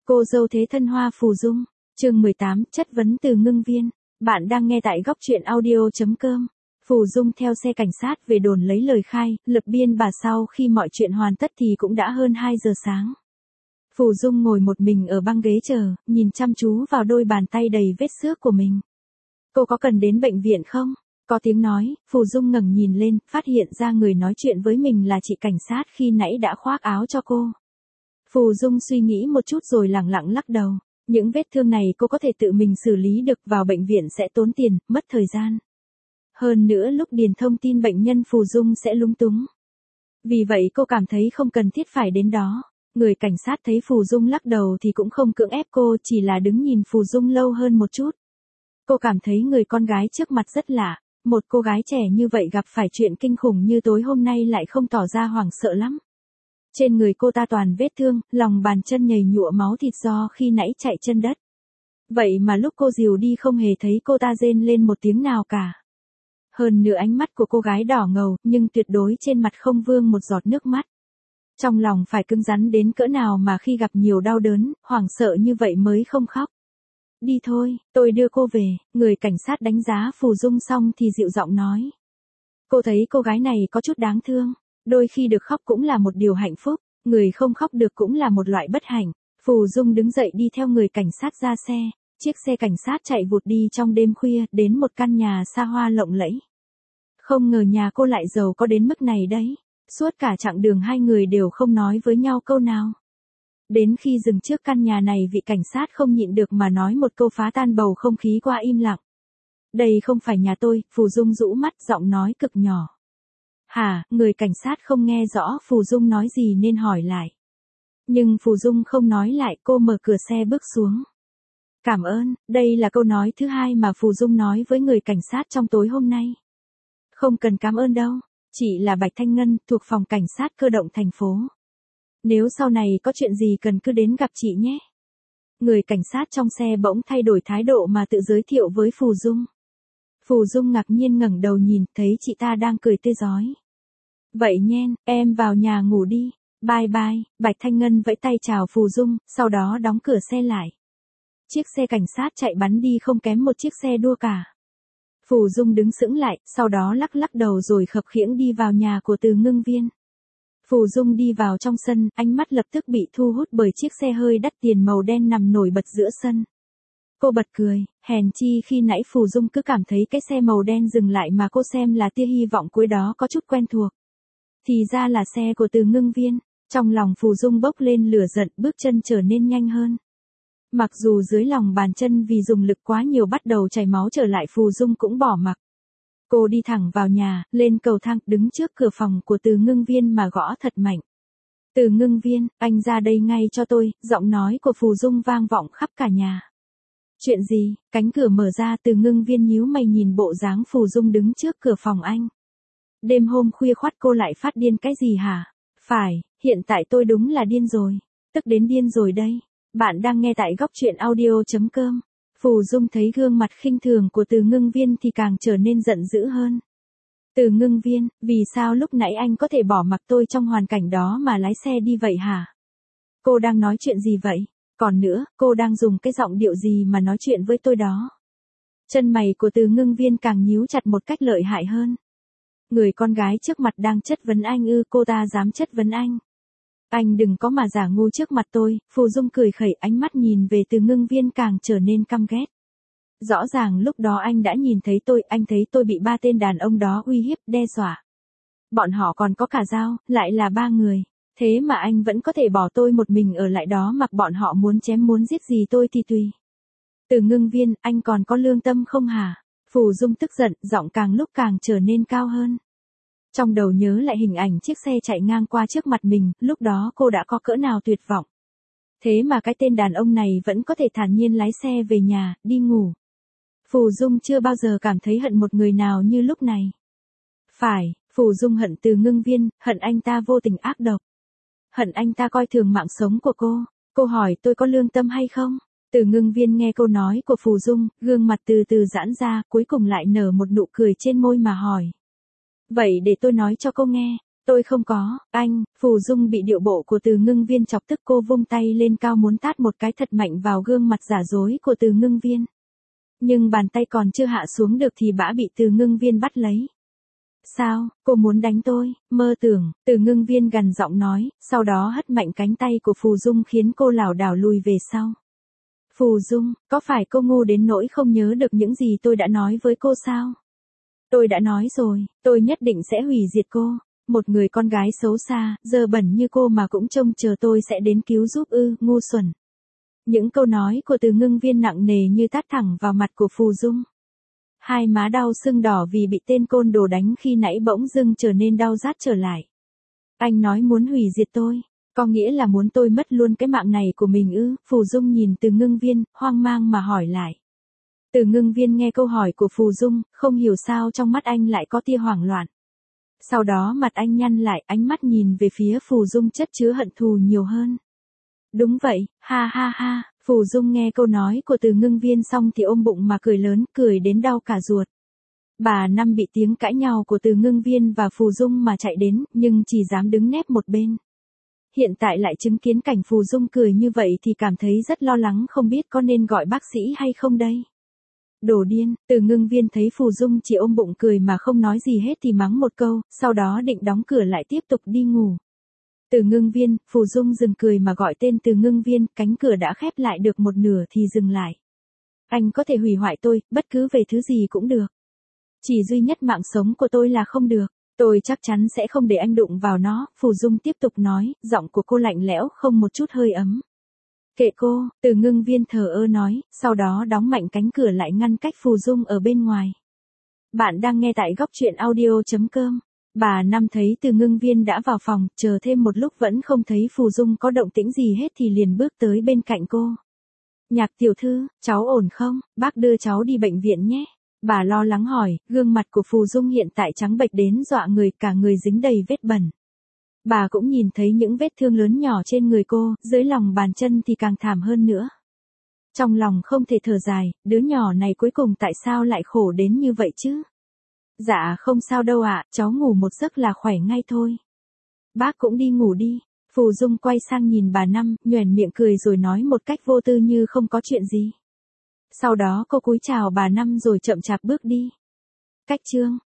Cô dâu thế thân Hoa Phù Dung, chương 18, chất vấn từ Ngưng Viên. Bạn đang nghe tại góc truyện audio.com. Phù Dung theo xe cảnh sát về đồn lấy lời khai, lập biên bà sau khi mọi chuyện hoàn tất thì cũng đã hơn 2 giờ sáng. Phù Dung ngồi một mình ở băng ghế chờ, nhìn chăm chú vào đôi bàn tay đầy vết xước của mình. Cô có cần đến bệnh viện không? Có tiếng nói, Phù Dung ngẩng nhìn lên, phát hiện ra người nói chuyện với mình là chị cảnh sát khi nãy đã khoác áo cho cô. Phù Dung suy nghĩ một chút rồi lẳng lặng lắc đầu. Những vết thương này cô có thể tự mình xử lý được, vào bệnh viện sẽ tốn tiền, mất thời gian. Hơn nữa lúc điền thông tin bệnh nhân Phù Dung sẽ lúng túng. Vì vậy cô cảm thấy không cần thiết phải đến đó. Người cảnh sát thấy Phù Dung lắc đầu thì cũng không cưỡng ép cô, chỉ là đứng nhìn Phù Dung lâu hơn một chút. Cô cảm thấy người con gái trước mặt rất lạ. Một cô gái trẻ như vậy gặp phải chuyện kinh khủng như tối hôm nay lại không tỏ ra hoảng sợ lắm. Trên người cô ta toàn vết thương, lòng bàn chân nhầy nhụa máu thịt do khi nãy chạy chân đất. Vậy mà lúc cô dìu đi không hề thấy cô ta rên lên một tiếng nào cả. Hơn nữa ánh mắt của cô gái đỏ ngầu, nhưng tuyệt đối trên mặt không vương một giọt nước mắt. Trong lòng phải cứng rắn đến cỡ nào mà khi gặp nhiều đau đớn, hoảng sợ như vậy mới không khóc. Đi thôi, tôi đưa cô về. Người cảnh sát đánh giá Phù Dung xong thì dịu giọng nói. Cô thấy cô gái này có chút đáng thương. Đôi khi được khóc cũng là một điều hạnh phúc, người không khóc được cũng là một loại bất hạnh. Phù Dung đứng dậy đi theo người cảnh sát ra xe. Chiếc xe cảnh sát chạy vụt đi trong đêm khuya đến một căn nhà xa hoa lộng lẫy. Không ngờ nhà cô lại giàu có đến mức này đấy. Suốt cả chặng đường hai người đều không nói với nhau câu nào. Đến khi dừng trước căn nhà này vị cảnh sát không nhịn được mà nói một câu phá tan bầu không khí qua im lặng. Đây không phải nhà tôi, Phù Dung rũ mắt giọng nói cực nhỏ. Hả, người cảnh sát không nghe rõ Phù Dung nói gì nên hỏi lại. Nhưng Phù Dung không nói lại, cô mở cửa xe bước xuống. Cảm ơn, đây là câu nói thứ hai mà Phù Dung nói với người cảnh sát trong tối hôm nay. Không cần cảm ơn đâu, chị là Bạch Thanh Ngân, thuộc phòng cảnh sát cơ động thành phố. Nếu sau này có chuyện gì cần cứ đến gặp chị nhé. Người cảnh sát trong xe bỗng thay đổi thái độ mà tự giới thiệu với Phù Dung. Phù Dung ngạc nhiên ngẩng đầu nhìn, thấy chị ta đang cười tươi rói. Vậy nhen, em vào nhà ngủ đi. Bye bye, Bạch Thanh Ngân vẫy tay chào Phù Dung, sau đó đóng cửa xe lại. Chiếc xe cảnh sát chạy bắn đi không kém một chiếc xe đua cả. Phù Dung đứng sững lại, sau đó lắc lắc đầu rồi khập khiễng đi vào nhà của Từ Ngưng Viên. Phù Dung đi vào trong sân, ánh mắt lập tức bị thu hút bởi chiếc xe hơi đắt tiền màu đen nằm nổi bật giữa sân. Cô bật cười, hèn chi khi nãy Phù Dung cứ cảm thấy cái xe màu đen dừng lại mà cô xem là tia hy vọng cuối đó có chút quen thuộc. Thì ra là xe của Từ Ngưng Viên, trong lòng Phù Dung bốc lên lửa giận, bước chân trở nên nhanh hơn. Mặc dù dưới lòng bàn chân vì dùng lực quá nhiều bắt đầu chảy máu trở lại, Phù Dung cũng bỏ mặc. Cô đi thẳng vào nhà, lên cầu thang, đứng trước cửa phòng của Từ Ngưng Viên mà gõ thật mạnh. Từ Ngưng Viên, anh ra đây ngay cho tôi, giọng nói của Phù Dung vang vọng khắp cả nhà. Chuyện gì? Cánh cửa mở ra, Từ Ngưng Viên nhíu mày nhìn bộ dáng Phù Dung đứng trước cửa phòng anh. Đêm hôm khuya khoắt cô lại phát điên cái gì hả? Phải, hiện tại tôi đúng là điên rồi. Tức đến điên rồi đây. Bạn đang nghe tại góc truyện audio.com. Phù Dung thấy gương mặt khinh thường của Từ Ngưng Viên thì càng trở nên giận dữ hơn. Từ Ngưng Viên, vì sao lúc nãy anh có thể bỏ mặc tôi trong hoàn cảnh đó mà lái xe đi vậy hả? Cô đang nói chuyện gì vậy? Còn nữa, cô đang dùng cái giọng điệu gì mà nói chuyện với tôi đó? Chân mày của Từ Ngưng Viên càng nhíu chặt một cách lợi hại hơn. Người con gái trước mặt đang chất vấn anh ư? Cô ta dám chất vấn anh. Anh đừng có mà giả ngu trước mặt tôi. Phù Dung cười khẩy, ánh mắt nhìn về Từ Ngưng Viên càng trở nên căm ghét. Rõ ràng lúc đó anh đã nhìn thấy tôi, anh thấy tôi bị ba tên đàn ông đó uy hiếp, đe dọa. Bọn họ còn có cả dao, lại là 3 người. Thế mà anh vẫn có thể bỏ tôi một mình ở lại đó mặc bọn họ muốn chém muốn giết gì tôi thì tùy. Từ Ngưng Viên, anh còn có lương tâm không hả? Phù Dung tức giận, giọng càng lúc càng trở nên cao hơn. Trong đầu nhớ lại hình ảnh chiếc xe chạy ngang qua trước mặt mình, lúc đó cô đã có cỡ nào tuyệt vọng. Thế mà cái tên đàn ông này vẫn có thể thản nhiên lái xe về nhà, đi ngủ. Phù Dung chưa bao giờ cảm thấy hận một người nào như lúc này. Phải, Phù Dung hận Từ Ngưng Viên, hận anh ta vô tình ác độc. Hận anh ta coi thường mạng sống của cô. Cô hỏi tôi có lương tâm hay không? Từ Ngưng Viên nghe câu nói của Phù Dung, gương mặt từ từ giãn ra, cuối cùng lại nở một nụ cười trên môi mà hỏi. Vậy để tôi nói cho cô nghe, Tôi không có, anh. Phù Dung bị điệu bộ của Từ Ngưng Viên chọc tức, cô vung tay lên cao muốn tát một cái thật mạnh vào gương mặt giả dối của Từ Ngưng Viên. Nhưng bàn tay còn chưa hạ xuống được thì bã bị Từ Ngưng Viên bắt lấy. Sao, cô muốn đánh tôi, mơ tưởng, Từ Ngưng Viên gằn giọng nói, sau đó hất mạnh cánh tay của Phù Dung khiến cô lảo đảo lùi về sau. Phù Dung, có phải cô ngu đến nỗi không nhớ được những gì tôi đã nói với cô sao? Tôi đã nói rồi, tôi nhất định sẽ hủy diệt cô. Một người con gái xấu xa, dơ bẩn như cô mà cũng trông chờ tôi sẽ đến cứu giúp ư, ngu xuẩn. Những câu nói của Từ Ngưng Viên nặng nề như tát thẳng vào mặt của Phù Dung. Hai má đau sưng đỏ vì bị tên côn đồ đánh khi nãy bỗng dưng trở nên đau rát trở lại. Anh nói muốn hủy diệt tôi, có nghĩa là muốn tôi mất luôn cái mạng này của mình ư? Phù Dung nhìn Từ Ngưng Viên, hoang mang mà hỏi lại. Từ Ngưng Viên nghe câu hỏi của Phù Dung, không hiểu sao trong mắt anh lại có tia hoảng loạn. Sau đó mặt anh nhăn lại, ánh mắt nhìn về phía Phù Dung chất chứa hận thù nhiều hơn. Đúng vậy, ha ha ha, Phù Dung nghe câu nói của Từ Ngưng Viên xong thì ôm bụng mà cười lớn, cười đến đau cả ruột. Bà Năm bị tiếng cãi nhau của Từ Ngưng Viên và Phù Dung mà chạy đến, nhưng chỉ dám đứng nép một bên. Hiện tại lại chứng kiến cảnh Phù Dung cười như vậy thì cảm thấy rất lo lắng, không biết có nên gọi bác sĩ hay không đây. Đồ điên, Từ Ngưng Viên thấy Phù Dung chỉ ôm bụng cười mà không nói gì hết thì mắng một câu, sau đó định đóng cửa lại tiếp tục đi ngủ. Từ Ngưng Viên, Phù Dung dừng cười mà gọi tên Từ Ngưng Viên, cánh cửa đã khép lại được một nửa thì dừng lại. Anh có thể hủy hoại tôi, bất cứ về thứ gì cũng được. Chỉ duy nhất mạng sống của tôi là không được. Tôi chắc chắn sẽ không để anh đụng vào nó, Phù Dung tiếp tục nói, giọng của cô lạnh lẽo không một chút hơi ấm. Kệ cô, Từ Ngưng Viên thờ ơ nói, sau đó đóng mạnh cánh cửa lại ngăn cách Phù Dung ở bên ngoài. Bạn đang nghe tại góc truyện audio.com. Bà Năm thấy Từ Ngưng Viên đã vào phòng, chờ thêm một lúc vẫn không thấy Phù Dung có động tĩnh gì hết thì liền bước tới bên cạnh cô. Nhạc tiểu thư, cháu ổn không? Bác đưa cháu đi bệnh viện nhé. Bà lo lắng hỏi, gương mặt của Phù Dung hiện tại trắng bệch đến dọa người, cả người dính đầy vết bẩn. Bà cũng nhìn thấy những vết thương lớn nhỏ trên người cô, dưới lòng bàn chân thì càng thảm hơn nữa. Trong lòng không thể thở dài, đứa nhỏ này cuối cùng tại sao lại khổ đến như vậy chứ? Dạ không sao đâu ạ, cháu ngủ một giấc là khỏe ngay thôi. Bác cũng đi ngủ đi. Phù Dung quay sang nhìn bà Năm, nhoẻn miệng cười rồi nói một cách vô tư như không có chuyện gì. Sau đó cô cúi chào bà Năm rồi chậm chạp bước đi. Cách chương